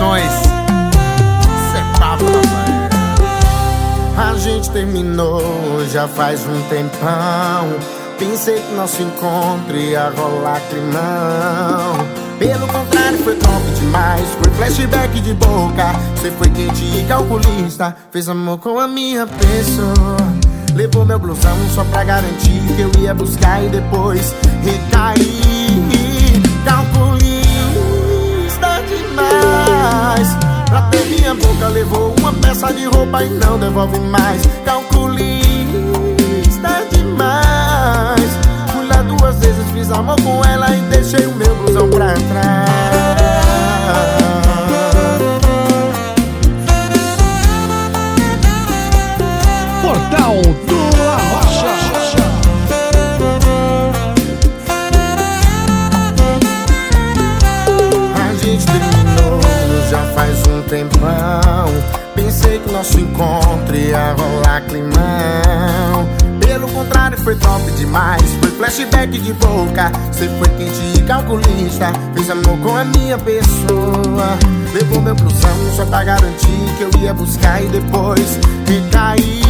Produções. Cê é papo, rapaz. A gente terminou já faz um tempão. Pensei que nosso encontro ia rolar climão. Pelo contrário, foi top demais. Foi flashback de boca. Cê foi quente e calculista. Fez amor com a minha pessoa. Levou meu blusão só pra garantir que eu ia buscar e depois recair. Calculista demais. Pra ter minha boca levou uma peça de roupa e não devolve mais. Calculista demais. Fui lá 2 vezes, fiz amor com ela e deixei o meu blusão pra trás. Portal do Arrocha. A gente terminou já faz um tempão. Pensei que nosso encontro ia rolar climão. Pelo contrário, foi top demais. Foi flashback de boca. Cê foi quente e calculista. Fez amor com a minha pessoa. Levou meu blusão só pra garantir que eu ia buscar e depois recair.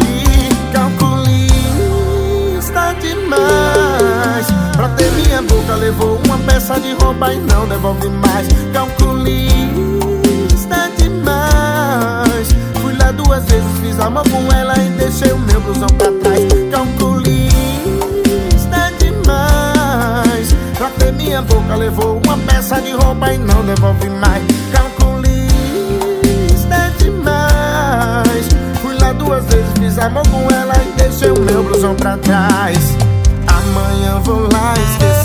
Calculista demais. Pra ter minha boca levou uma peça de roupa e não devolve mais. Calculista demais. Fui lá 2 vezes, fiz amor com ela e deixei o meu blusão pra trás. Calculista demais. Pra ter minha boca levou uma peça de roupa e não devolve mais. Calculista demais. Fui lá 2 vezes, fiz amor com ela e deixei o meu blusão pra trás. Amanhã vou lá esquecer